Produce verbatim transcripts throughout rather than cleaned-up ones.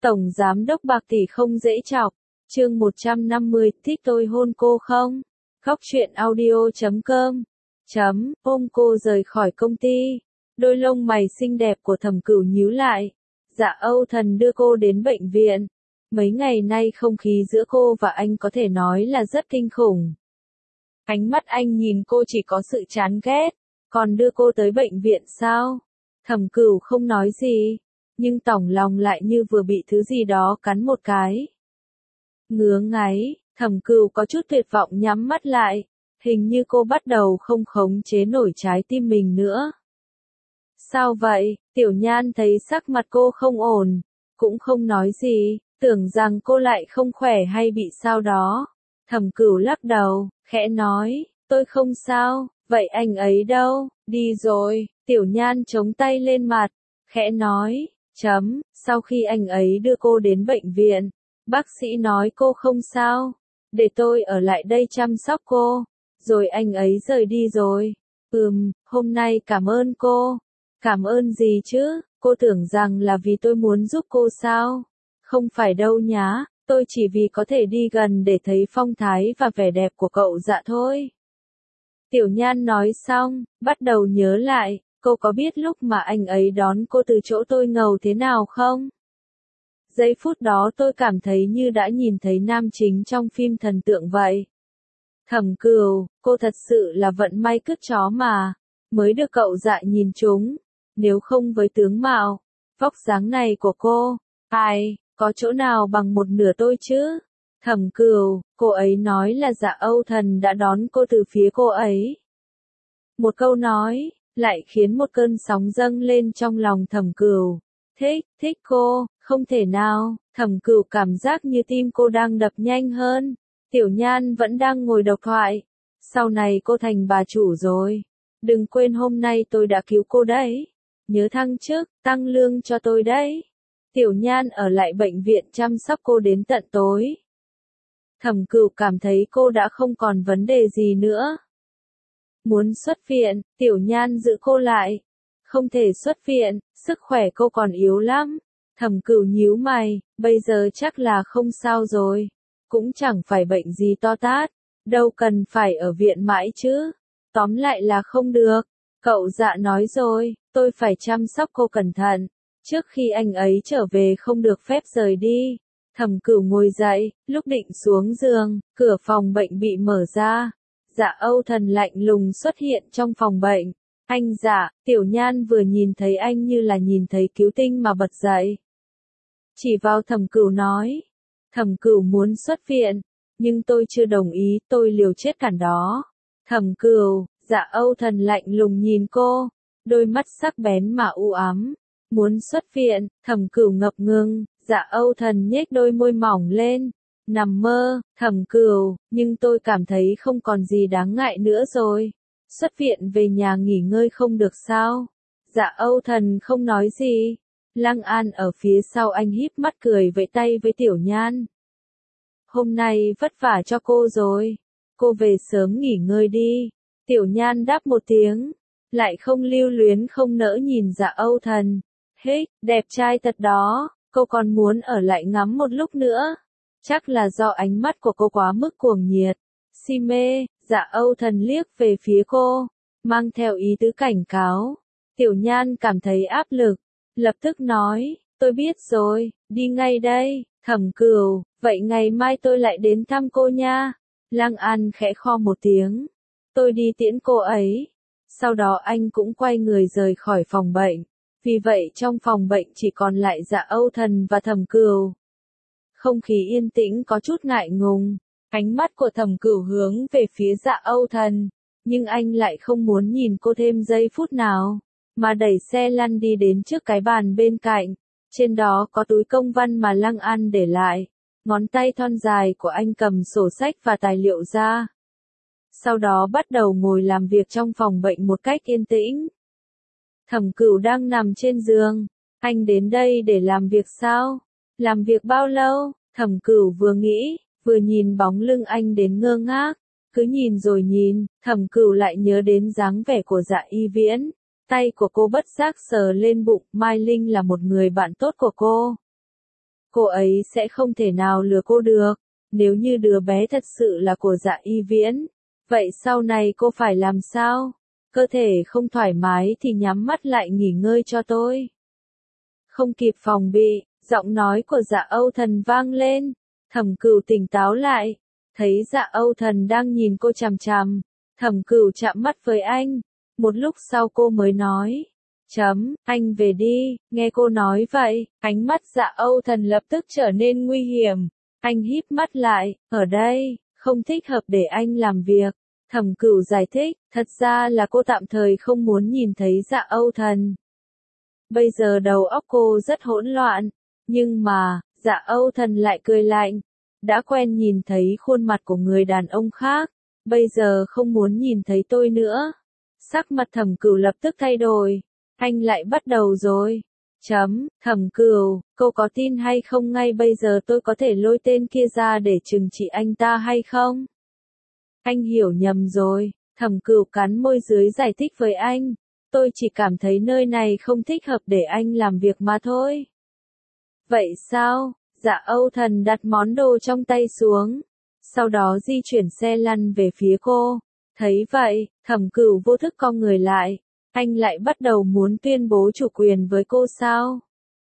Tổng giám đốc bạc tỷ không dễ chọc. Chương một trăm năm mươi, thích tôi hôn cô không? Góc truyện audio chấm com. Chấm, ôm cô rời khỏi công ty. Đôi lông mày xinh đẹp của Thẩm Cửu nhíu lại. Dạ Âu Thần đưa cô đến bệnh viện. Mấy ngày nay không khí giữa cô và anh có thể nói là rất kinh khủng. Ánh mắt anh nhìn cô chỉ có sự chán ghét. Còn đưa cô tới bệnh viện sao? Thẩm Cửu không nói gì, nhưng tỏng lòng lại như vừa bị thứ gì đó cắn một cái. Ngứa ngáy, Thẩm Cửu có chút tuyệt vọng nhắm mắt lại, hình như cô bắt đầu không khống chế nổi trái tim mình nữa. Sao vậy? Tiểu Nhan thấy sắc mặt cô không ổn, cũng không nói gì, tưởng rằng cô lại không khỏe hay bị sao đó. Thẩm Cửu lắc đầu, khẽ nói, tôi không sao, vậy anh ấy đâu? Đi rồi. Tiểu Nhan chống tay lên mặt, khẽ nói, chấm, sau khi anh ấy đưa cô đến bệnh viện, bác sĩ nói cô không sao, để tôi ở lại đây chăm sóc cô, rồi anh ấy rời đi rồi. Ừm, hôm nay cảm ơn cô. Cảm ơn gì chứ, cô tưởng rằng là vì tôi muốn giúp cô sao? Không phải đâu nhá, tôi chỉ vì có thể đi gần để thấy phong thái và vẻ đẹp của cậu Dạ thôi. Tiểu Nhan nói xong, bắt đầu nhớ lại, cô có biết lúc mà anh ấy đón cô từ chỗ tôi ngầu thế nào không? Giây phút đó tôi cảm thấy như đã nhìn thấy nam chính trong phim thần tượng vậy. Thẩm Cửu, cô thật sự là vận may cứt chó mà, mới được cậu Dạ nhìn trúng, nếu không với tướng mạo, vóc dáng này của cô, ai, có chỗ nào bằng một nửa tôi chứ? Thẩm Cửu, cô ấy nói là Dạ Âu Thần đã đón cô từ phía cô ấy. Một câu nói, lại khiến một cơn sóng dâng lên trong lòng Thẩm Cửu. Thích, thích cô, không thể nào, Thẩm Cửu cảm giác như tim cô đang đập nhanh hơn. Tiểu Nhan vẫn đang ngồi độc thoại. Sau này cô thành bà chủ rồi. Đừng quên hôm nay tôi đã cứu cô đấy. Nhớ thăng chức, tăng lương cho tôi đấy. Tiểu Nhan ở lại bệnh viện chăm sóc cô đến tận tối. Thẩm Cửu cảm thấy cô đã không còn vấn đề gì nữa. Muốn xuất viện, Tiểu Nhan giữ cô lại. Không thể xuất viện, sức khỏe cô còn yếu lắm. Thẩm Cửu nhíu mày, bây giờ chắc là không sao rồi. Cũng chẳng phải bệnh gì to tát, đâu cần phải ở viện mãi chứ. Tóm lại là không được. Cậu Dạ nói rồi, tôi phải chăm sóc cô cẩn thận. Trước khi anh ấy trở về không được phép rời đi. Thẩm Cửu ngồi dậy, lúc định xuống giường, cửa phòng bệnh bị mở ra. Dạ Âu Thần lạnh lùng xuất hiện trong phòng bệnh. Anh Dạ, Tiểu Nhan vừa nhìn thấy anh như là nhìn thấy cứu tinh mà bật dậy. Chỉ vào Thẩm Cửu nói. Thẩm Cửu muốn xuất viện, nhưng tôi chưa đồng ý, tôi liều chết cản đó. Thẩm Cửu, Dạ Âu Thần lạnh lùng nhìn cô, đôi mắt sắc bén mà u ám. Muốn xuất viện, Thẩm Cửu ngập ngừng, Dạ Âu Thần nhếch đôi môi mỏng lên. Nằm mơ, Thẩm Cửu, nhưng tôi cảm thấy không còn gì đáng ngại nữa rồi. Xuất viện về nhà nghỉ ngơi không được sao? Dạ Âu Thần không nói gì. Lăng An ở phía sau anh híp mắt cười vẫy tay với Tiểu Nhan. Hôm nay vất vả cho cô rồi. Cô về sớm nghỉ ngơi đi. Tiểu Nhan đáp một tiếng. Lại không lưu luyến không nỡ nhìn Dạ Âu Thần. Hích, đẹp trai thật đó. Cô còn muốn ở lại ngắm một lúc nữa. Chắc là do ánh mắt của cô quá mức cuồng nhiệt. Si mê, Dạ Âu Thần liếc về phía cô. Mang theo ý tứ cảnh cáo. Tiểu Nhan cảm thấy áp lực. Lập tức nói, tôi biết rồi, đi ngay đây. Thẩm Cửu, vậy ngày mai tôi lại đến thăm cô nha. Lăng An khẽ kho một tiếng. Tôi đi tiễn cô ấy. Sau đó anh cũng quay người rời khỏi phòng bệnh. Vì vậy trong phòng bệnh chỉ còn lại Dạ Âu Thần và Thẩm Cửu. Không khí yên tĩnh có chút ngại ngùng. Ánh mắt của Thẩm Cửu hướng về phía Dạ Âu Thần. Nhưng anh lại không muốn nhìn cô thêm giây phút nào. Mà đẩy xe lăn đi đến trước cái bàn bên cạnh. Trên đó có túi công văn mà Lăng An để lại. Ngón tay thon dài của anh cầm sổ sách và tài liệu ra. Sau đó bắt đầu ngồi làm việc trong phòng bệnh một cách yên tĩnh. Thẩm Cửu đang nằm trên giường. Anh đến đây để làm việc sao? Làm việc bao lâu? Thẩm Cửu vừa nghĩ, vừa nhìn bóng lưng anh đến ngơ ngác. Cứ nhìn rồi nhìn, Thẩm Cửu lại nhớ đến dáng vẻ của Dạ Y Viễn. Tay của cô bất giác sờ lên bụng, Mai Linh là một người bạn tốt của cô. cô ấy sẽ không thể nào lừa cô được. Nếu như đứa bé thật sự là của Dạ Y Viễn, vậy sau này cô phải làm sao? Cơ thể không thoải mái thì nhắm mắt lại nghỉ ngơi cho tôi. Không kịp phòng bị, giọng nói của Dạ Âu Thần vang lên. Thẩm Cửu tỉnh táo lại, thấy Dạ Âu Thần đang nhìn cô chằm chằm. Thẩm Cửu chạm mắt với anh, một lúc sau cô mới nói. Chấm, anh về đi. Nghe cô nói vậy, ánh mắt Dạ Âu Thần lập tức trở nên nguy hiểm. Anh híp mắt lại, ở đây, không thích hợp để anh làm việc. Thẩm Cửu giải thích, thật ra là cô tạm thời không muốn nhìn thấy Dạ Âu Thần. Bây giờ đầu óc cô rất hỗn loạn, nhưng mà, Dạ Âu Thần lại cười lạnh. Đã quen nhìn thấy khuôn mặt của người đàn ông khác, bây giờ không muốn nhìn thấy tôi nữa. Sắc mặt Thẩm Cửu lập tức thay đổi, anh lại bắt đầu rồi. Chấm, Thẩm Cửu, cô có tin hay không ngay bây giờ tôi có thể lôi tên kia ra để trừng trị anh ta hay không? Anh hiểu nhầm rồi, Thẩm Cửu cắn môi dưới giải thích với anh. Tôi chỉ cảm thấy nơi này không thích hợp để anh làm việc mà thôi. Vậy sao? Dạ Âu Thần đặt món đồ trong tay xuống, sau đó di chuyển xe lăn về phía cô. Thấy vậy, Thẩm Cửu vô thức cong người lại. Anh lại bắt đầu muốn tuyên bố chủ quyền với cô sao?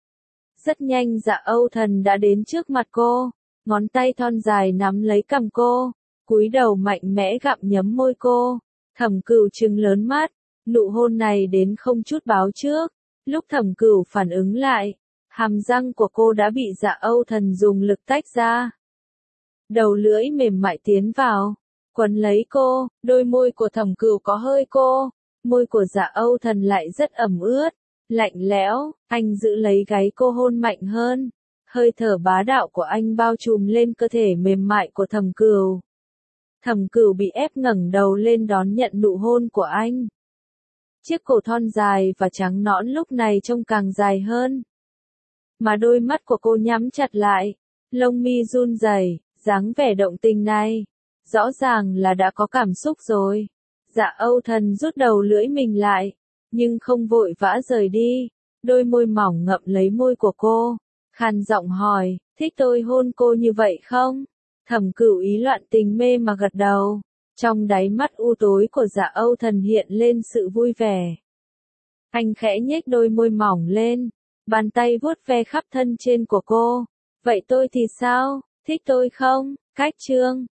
Rất nhanh Dạ Âu Thần đã đến trước mặt cô, ngón tay thon dài nắm lấy cằm cô, cúi đầu mạnh mẽ gặm nhấm môi cô. Thẩm Cửu trừng lớn mắt, nụ hôn này đến không chút báo trước. Lúc Thẩm Cửu phản ứng lại, hàm răng của cô đã bị Dạ Âu Thần dùng lực tách ra. Đầu lưỡi mềm mại tiến vào, quấn lấy cô, đôi môi của Thẩm Cửu có hơi cô, môi của Dạ Âu Thần lại rất ẩm ướt, lạnh lẽo, anh giữ lấy gáy cô hôn mạnh hơn. Hơi thở bá đạo của anh bao trùm lên cơ thể mềm mại của Thẩm Cửu. Thẩm Cửu bị ép ngẩng đầu lên đón nhận nụ hôn của anh. Chiếc cổ thon dài và trắng nõn lúc này trông càng dài hơn. Mà đôi mắt của cô nhắm chặt lại, lông mi run rẩy, dáng vẻ động tình này, rõ ràng là đã có cảm xúc rồi. Dạ Âu Thần rút đầu lưỡi mình lại, nhưng không vội vã rời đi, đôi môi mỏng ngậm lấy môi của cô, khàn giọng hỏi, thích tôi hôn cô như vậy không? Thẩm Cửu ý loạn tình mê mà gật đầu, trong đáy mắt u tối của Dạ Âu Thần hiện lên sự vui vẻ. Anh khẽ nhếch đôi môi mỏng lên, bàn tay vuốt ve khắp thân trên của cô. Vậy tôi thì sao, thích tôi không? Cách chương